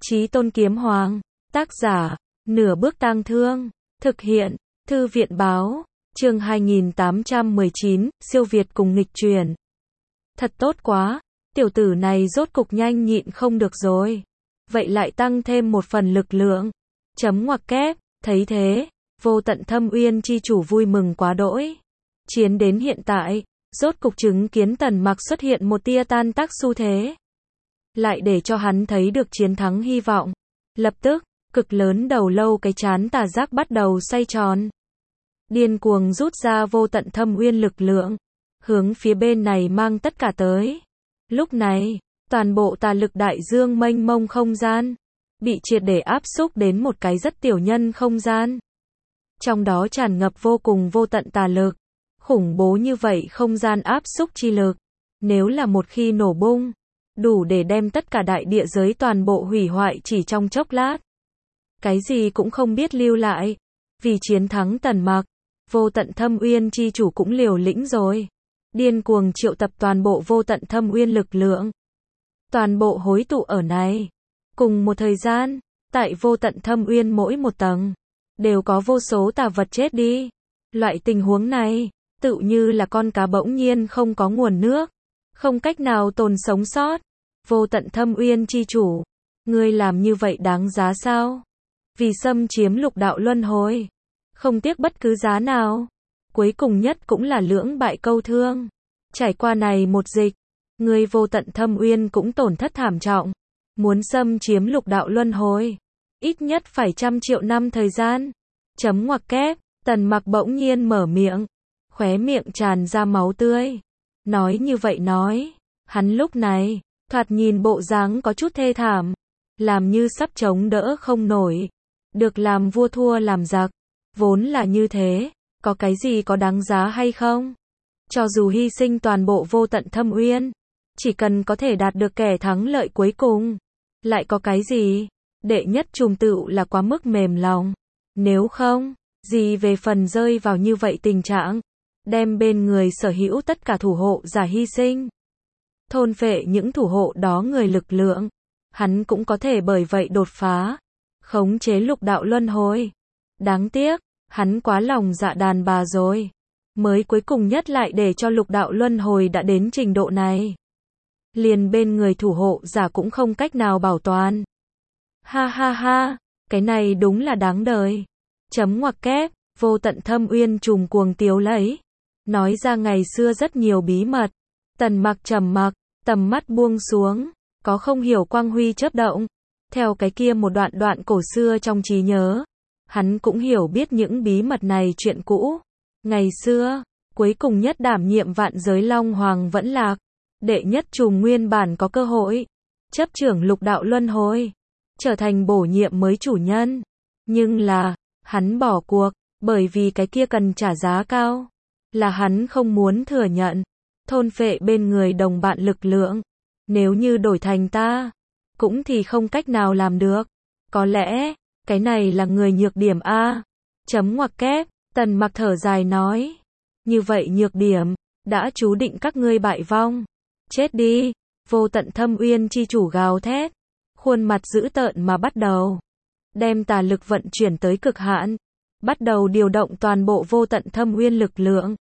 Chí Tôn Kiếm Hoàng. Tác giả, Nửa Bước Tang Thương. Thực hiện, Thư viện báo. Chương 2819, siêu việt cùng nghịch truyền. Thật tốt quá, tiểu tử này rốt cục nhanh nhịn không được rồi. Vậy lại tăng thêm một phần lực lượng. Chấm ngoặc kép, thấy thế, Vô Tận Thâm Uyên chi chủ vui mừng quá đỗi. Chiến đến hiện tại, rốt cục chứng kiến Tần Mặc xuất hiện một tia tan tác xu thế. Lại để cho hắn thấy được chiến thắng hy vọng. Lập tức, cực lớn đầu lâu cái chán tà giác bắt đầu xoay tròn. Điên cuồng rút ra Vô Tận Thâm Uyên lực lượng, hướng phía bên này mang tất cả tới. Lúc này, toàn bộ tà lực đại dương mênh mông không gian, bị triệt để áp xúc đến một cái rất tiểu nhân không gian. Trong đó tràn ngập vô cùng vô tận tà lực, khủng bố như vậy không gian áp xúc chi lực. Nếu là một khi nổ bung, đủ để đem tất cả đại địa giới toàn bộ hủy hoại chỉ trong chốc lát. Cái gì cũng không biết lưu lại. Vì chiến thắng Tần Mặc, Vô Tận Thâm Uyên chi chủ cũng liều lĩnh rồi. Điên cuồng triệu tập toàn bộ Vô Tận Thâm Uyên lực lượng. Toàn bộ hối tụ ở này. Cùng một thời gian, tại Vô Tận Thâm Uyên mỗi một tầng, đều có vô số tà vật chết đi. Loại tình huống này, tựu như là con cá bỗng nhiên không có nguồn nước, không cách nào tồn sống sót. Vô Tận Thâm Uyên chi chủ, ngươi làm như vậy đáng giá sao? Vì xâm chiếm lục đạo luân hồi, không tiếc bất cứ giá nào. Cuối cùng nhất cũng là lưỡng bại câu thương. Trải qua này một dịch, ngươi Vô Tận Thâm Uyên cũng tổn thất thảm trọng. Muốn xâm chiếm lục đạo luân hồi, ít nhất phải 100 triệu năm thời gian. Chấm ngoặc kép, Tần Mặc bỗng nhiên mở miệng, khóe miệng tràn ra máu tươi. Nói như vậy nói, hắn lúc này, thoạt nhìn bộ dáng có chút thê thảm, làm như sắp chống đỡ không nổi. Được làm vua thua làm giặc, vốn là như thế, có cái gì có đáng giá hay không? Cho dù hy sinh toàn bộ Vô Tận Thâm Uyên, chỉ cần có thể đạt được kẻ thắng lợi cuối cùng, lại có cái gì? Đệ nhất trùm tựu là quá mức mềm lòng. Nếu không, gì về phần rơi vào như vậy tình trạng, đem bên người sở hữu tất cả thủ hộ giả hy sinh, thôn phệ những thủ hộ đó người lực lượng, hắn cũng có thể bởi vậy đột phá, khống chế lục đạo luân hồi. Đáng tiếc, hắn quá lòng dạ đàn bà rồi, mới cuối cùng nhất lại để cho lục đạo luân hồi đã đến trình độ này. Liền bên người thủ hộ giả cũng không cách nào bảo toàn. Ha ha ha, cái này đúng là đáng đời. Chấm ngoặc kép, Vô Tận Thâm Uyên trùm cuồng tiếu lấy. Nói ra ngày xưa rất nhiều bí mật. Tần Mặc trầm mặc, tầm mắt buông xuống, có không hiểu quang huy chớp động. Theo cái kia một đoạn cổ xưa trong trí nhớ, hắn cũng hiểu biết những bí mật này chuyện cũ. Ngày xưa, cuối cùng nhất đảm nhiệm vạn giới Long Hoàng vẫn lạc. Đệ nhất trùm nguyên bản có cơ hội chấp trưởng lục đạo luân hồi, trở thành bổ nhiệm mới chủ nhân. Nhưng là, hắn bỏ cuộc, bởi vì cái kia cần trả giá cao. Là hắn không muốn thừa nhận. Thôn phệ bên người đồng bạn lực lượng. Nếu như đổi thành ta, cũng thì không cách nào làm được. Có lẽ, cái này là người nhược điểm A. Chấm ngoặc kép, Tần Mặc thở dài nói. Như vậy nhược điểm, đã chú định các ngươi bại vong. Chết đi, Vô Tận Thâm Uyên chi chủ gào thét. Khuôn mặt dữ tợn mà bắt đầu. Đem tà lực vận chuyển tới cực hạn. Bắt đầu điều động toàn bộ Vô Tận Thâm Uyên lực lượng.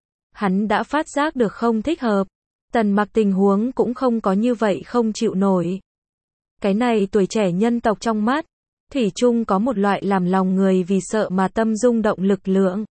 Hắn đã phát giác được không thích hợp. Tần Mặc tình huống cũng không có như vậy không chịu nổi. Cái này tuổi trẻ nhân tộc trong mắt, thủy chung có một loại làm lòng người vì sợ mà tâm rung động lực lượng.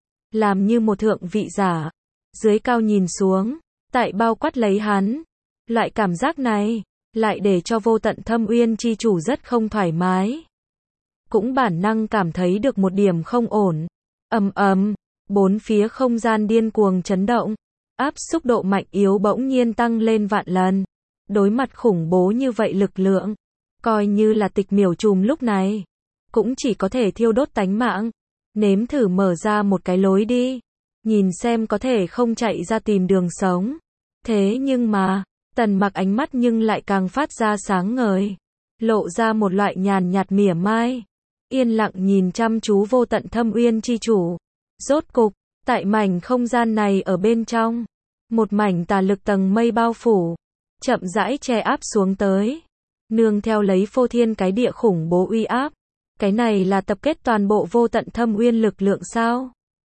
Làm như một thượng vị giả, dưới cao nhìn xuống, tại bao quát lấy hắn. Loại cảm giác này, lại để cho Vô Tận Thâm Uyên chi chủ rất không thoải mái. Cũng bản năng cảm thấy được một điểm không ổn. Ầm ầm, bốn phía không gian điên cuồng chấn động. Áp xúc độ mạnh yếu bỗng nhiên tăng lên vạn lần. Đối mặt khủng bố như vậy lực lượng, coi như là Tịch Miểu trùm lúc này, cũng chỉ có thể thiêu đốt tánh mạng. Nếm thử mở ra một cái lối đi, nhìn xem có thể không chạy ra tìm đường sống. Thế nhưng mà, Tần Mặc ánh mắt nhưng lại càng phát ra sáng ngời, lộ ra một loại nhàn nhạt mỉa mai, yên lặng nhìn chăm chú Vô Tận Thâm Uyên chi chủ. Rốt cục, tại mảnh không gian này ở bên trong, một mảnh tà lực tầng mây bao phủ, chậm rãi che áp xuống tới. nương theo lấy phô thiên cái địa khủng bố uy áp. Cái này là tập kết toàn bộ vô tận thâm uyên lực lượng sao?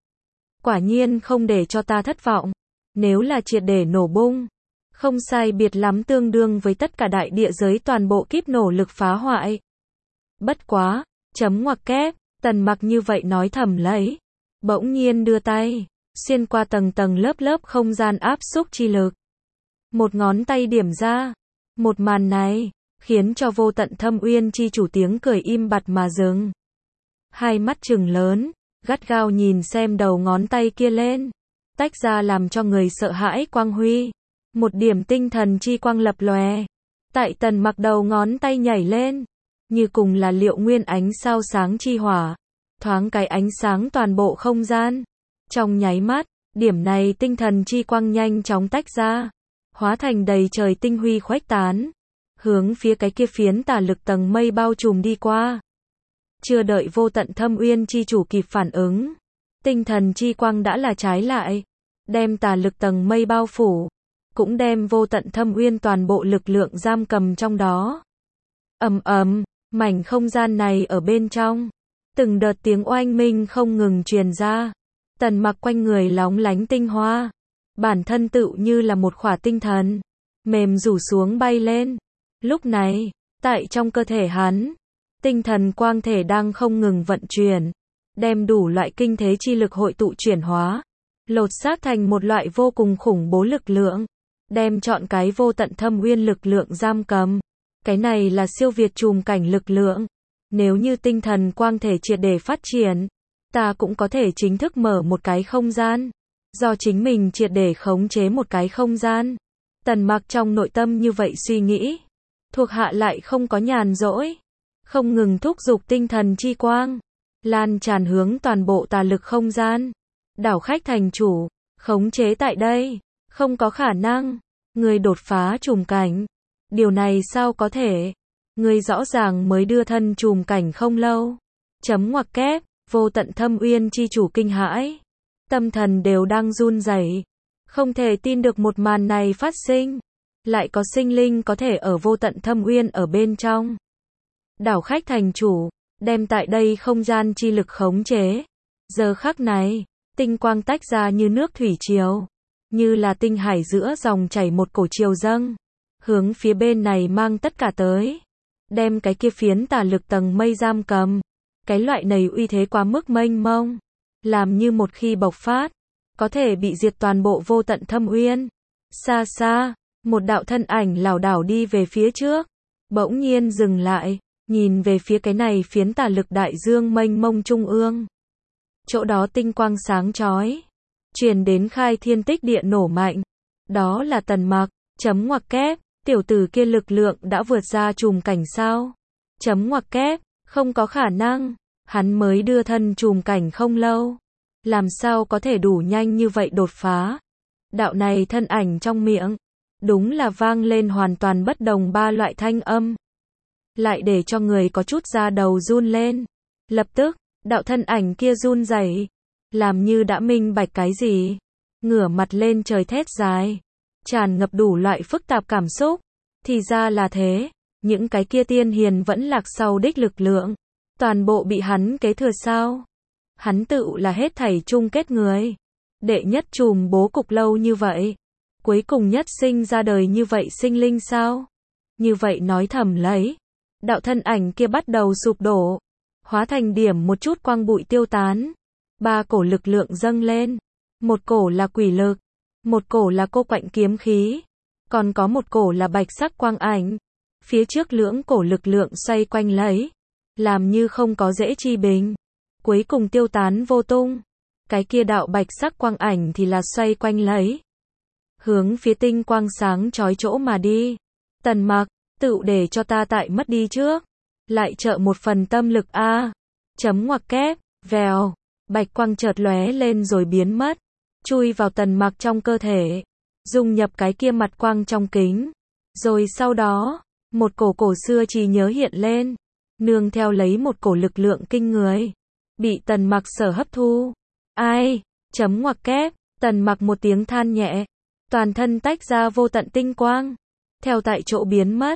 Quả nhiên không để cho ta thất vọng. Nếu là triệt để nổ bung, không sai biệt lắm tương đương với tất cả đại địa giới toàn bộ kíp nổ lực phá hoại. Bất quá, chấm ngoặc kép, Tần Mặc như vậy nói thầm lấy. Bỗng nhiên đưa tay, xuyên qua tầng tầng lớp lớp không gian áp xúc chi lực. Một ngón tay điểm ra. Một màn này, khiến cho vô tận thâm uyên chi chủ tiếng cười im bặt mà dừng. Hai mắt trừng lớn, gắt gao nhìn xem đầu ngón tay kia lên. Tách ra làm cho người sợ hãi quang huy. Một điểm tinh thần chi quang lập lòe. Tại Tần Mặc đầu ngón tay nhảy lên. Như cùng là liệu nguyên ánh sao sáng chi hỏa. Thoáng cái ánh sáng toàn bộ không gian. Trong nháy mắt, điểm này tinh thần chi quang nhanh chóng tách ra. Hóa thành đầy trời tinh huy khuếch tán. Hướng phía cái kia phiến tà lực tầng mây bao trùm đi qua. Chưa đợi vô tận thâm uyên chi chủ kịp phản ứng. Tinh thần chi quang đã là trái lại. Đem tà lực tầng mây bao phủ. Cũng đem vô tận thâm uyên toàn bộ lực lượng giam cầm trong đó. Ầm ầm, mảnh không gian này ở bên trong. Từng đợt tiếng oanh minh không ngừng truyền ra. Tần Mặc quanh người lóng lánh tinh hoa. Bản thân tự như là một khỏa tinh thần. Mềm rủ xuống bay lên. Lúc này, tại trong cơ thể hắn, tinh thần quang thể đang không ngừng vận chuyển. Đem đủ loại kinh thế chi lực hội tụ chuyển hóa. Lột xác thành một loại vô cùng khủng bố lực lượng. Đem chọn cái vô tận thâm uyên lực lượng giam cầm. Cái này là siêu việt trùm cảnh lực lượng. Nếu như tinh thần quang thể triệt để phát triển, ta cũng có thể chính thức mở một cái không gian. Do chính mình triệt để khống chế một cái không gian. Tần Mặc trong nội tâm như vậy suy nghĩ. Thuộc hạ lại không có nhàn rỗi. Không ngừng thúc giục tinh thần chi quang. Lan tràn hướng toàn bộ tà lực không gian. Đảo khách thành chủ. Khống chế tại đây. Không có khả năng. Người đột phá trùm cảnh. Điều này sao có thể? Người rõ ràng mới đưa thân trùm cảnh không lâu. Chấm ngoặc kép. Vô tận thâm uyên chi chủ kinh hãi. Tâm thần đều đang run rẩy. Không thể tin được một màn này phát sinh. Lại có sinh linh có thể ở vô tận thâm uyên ở bên trong. Đảo khách thành chủ. Đem tại đây không gian chi lực khống chế. Giờ khắc này. Tinh quang tách ra như nước thủy triều. Như là tinh hải giữa dòng chảy một cổ triều dâng. Hướng phía bên này mang tất cả tới. Đem cái kia phiến tà lực tầng mây giam cầm. Cái loại này uy thế quá mức mênh mông. Làm như một khi bộc phát. Có thể bị diệt toàn bộ vô tận thâm uyên. Xa xa. Một đạo thân ảnh lảo đảo đi về phía trước. Bỗng nhiên dừng lại. Nhìn về phía cái này phiến tà lực đại dương mênh mông trung ương. Chỗ đó tinh quang sáng chói. Truyền đến khai thiên tích địa nổ mạnh. Đó là Tần Mặc. Chấm ngoặc kép. Tiểu tử kia lực lượng đã vượt ra trùm cảnh sao? Chấm ngoặc kép. Không có khả năng. Hắn mới đưa thân trùm cảnh không lâu. Làm sao có thể đủ nhanh như vậy đột phá? Đạo này thân ảnh trong miệng. Đúng là vang lên hoàn toàn bất đồng ba loại thanh âm. Lại để cho người có chút da đầu run lên. Lập tức, đạo thân ảnh kia run rẩy, làm như đã minh bạch cái gì. Ngửa mặt lên trời thét dài. Tràn ngập đủ loại phức tạp cảm xúc. Thì ra là thế. Những cái kia tiên hiền vẫn lạc sau đích lực lượng. Toàn bộ bị hắn kế thừa sao? Hắn tự là hết thảy chung kết người. Đệ nhất trùm bố cục lâu như vậy. Cuối cùng nhất sinh ra đời như vậy sinh linh sao? Như vậy nói thầm lấy. Đạo thân ảnh kia bắt đầu sụp đổ. Hóa thành điểm một chút quang bụi tiêu tán. Ba cổ lực lượng dâng lên. Một cổ là quỷ lực. Một cổ là cô quạnh kiếm khí. Còn có một cổ là bạch sắc quang ảnh. Phía trước lưỡng cổ lực lượng xoay quanh lấy. Làm như không có dễ chi bình. Cuối cùng tiêu tán vô tung. Cái kia đạo bạch sắc quang ảnh thì là xoay quanh lấy. Hướng phía tinh quang sáng chói chỗ mà đi. Tần Mặc, tự để cho ta tại mất đi trước. Lại trợ một phần tâm lực a. Chấm ngoặc kép, vèo. Bạch quang chợt lóe lên rồi biến mất. Chui vào Tần Mặc trong cơ thể. Dung nhập cái kia mặt quang trong kính. Rồi sau đó, một cổ xưa trí nhớ hiện lên. Nương theo lấy một cổ lực lượng kinh người. Bị Tần Mặc sở hấp thu. Ai? Chấm ngoặc kép. Tần Mặc một tiếng than nhẹ. Toàn thân tách ra vô tận tinh quang. Theo tại chỗ biến mất.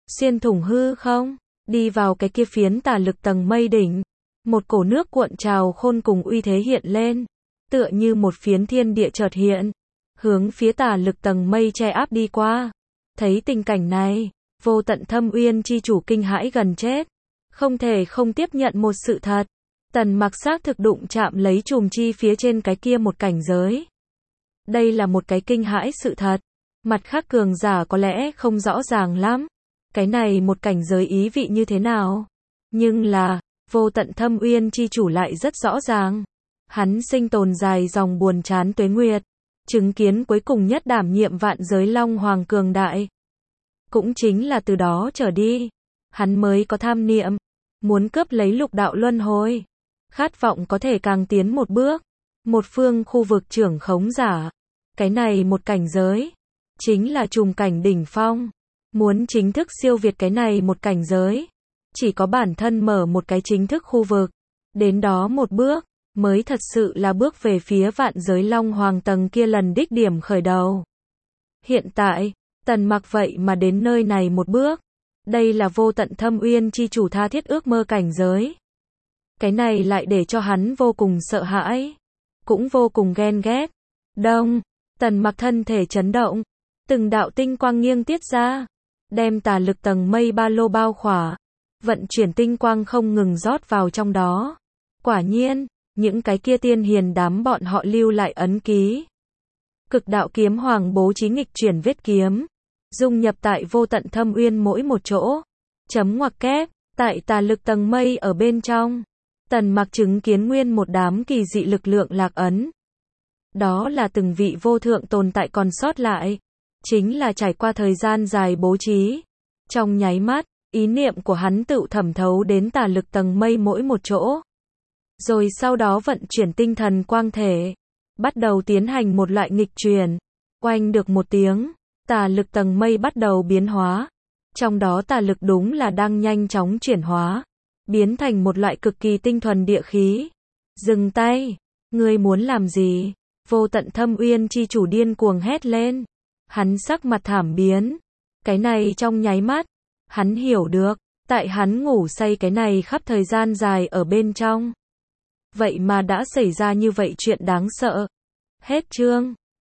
xuyên thủng hư không, đi vào cái kia phiến tà lực tầng mây đỉnh. Một cổ nước cuộn trào khôn cùng uy thế hiện lên, tựa như một phiến thiên địa chợt hiện, hướng phía tà lực tầng mây che áp đi qua. Thấy tình cảnh này, Vô Tận Thâm Uyên chi chủ kinh hãi gần chết, không thể không tiếp nhận một sự thật. Tần Mặc xác thực đụng chạm lấy chùm chi phía trên cái kia một cảnh giới. Đây là một cái kinh hãi sự thật. Mặt khác cường giả có lẽ không rõ ràng lắm. Cái này một cảnh giới ý vị như thế nào? Nhưng là, Vô Tận Thâm Uyên chi chủ lại rất rõ ràng. Hắn sinh tồn dài dòng buồn chán tuế nguyệt, chứng kiến cuối cùng nhất đảm nhiệm vạn giới Long Hoàng cường đại. Cũng chính là từ đó trở đi, hắn mới có tham niệm, muốn cướp lấy lục đạo luân hồi. Khát vọng có thể càng tiến một bước, một phương khu vực trưởng khống giả. Cái này một cảnh giới, chính là trùng cảnh đỉnh phong. Muốn chính thức siêu việt cái này một cảnh giới, chỉ có bản thân mở một cái chính thức khu vực. Đến đó một bước, mới thật sự là bước về phía vạn giới Long Hoàng tầng kia lần đích điểm khởi đầu. Hiện tại, Tần Mặc vậy mà đến nơi này một bước. Đây là Vô Tận Thâm Uyên chi chủ tha thiết ước mơ cảnh giới. Cái này lại để cho hắn vô cùng sợ hãi, cũng vô cùng ghen ghét. Đông, Tần Mặc thân thể chấn động, từng đạo tinh quang nghiêng tiết ra, đem tà lực tầng mây ba lô bao khỏa, vận chuyển tinh quang không ngừng rót vào trong đó. Quả nhiên, những cái kia tiên hiền đám bọn họ lưu lại ấn ký. Cực đạo kiếm hoàng bố trí nghịch chuyển vết kiếm, dung nhập tại Vô Tận Thâm Uyên mỗi một chỗ. Chấm ngoặc kép, tại tà lực tầng mây ở bên trong. Tần Mặc chứng kiến nguyên một đám kỳ dị lực lượng lạc ấn. Đó là từng vị vô thượng tồn tại còn sót lại. Chính là trải qua thời gian dài bố trí. Trong nháy mắt, ý niệm của hắn tự thẩm thấu đến tà lực tầng mây mỗi một chỗ. Rồi sau đó vận chuyển tinh thần quang thể, bắt đầu tiến hành một loại nghịch chuyển. Oanh được một tiếng, tà lực tầng mây bắt đầu biến hóa. Trong đó tà lực đúng là đang nhanh chóng chuyển hóa, biến thành một loại cực kỳ tinh thuần địa khí. Dừng tay, ngươi muốn làm gì? Vô Tận Thâm Uyên chi chủ điên cuồng hét lên. Hắn sắc mặt thảm biến. Cái này trong nháy mắt, hắn hiểu được, tại hắn ngủ say cái này khắp thời gian dài ở bên trong. Vậy mà đã xảy ra như vậy chuyện đáng sợ. Hết chương.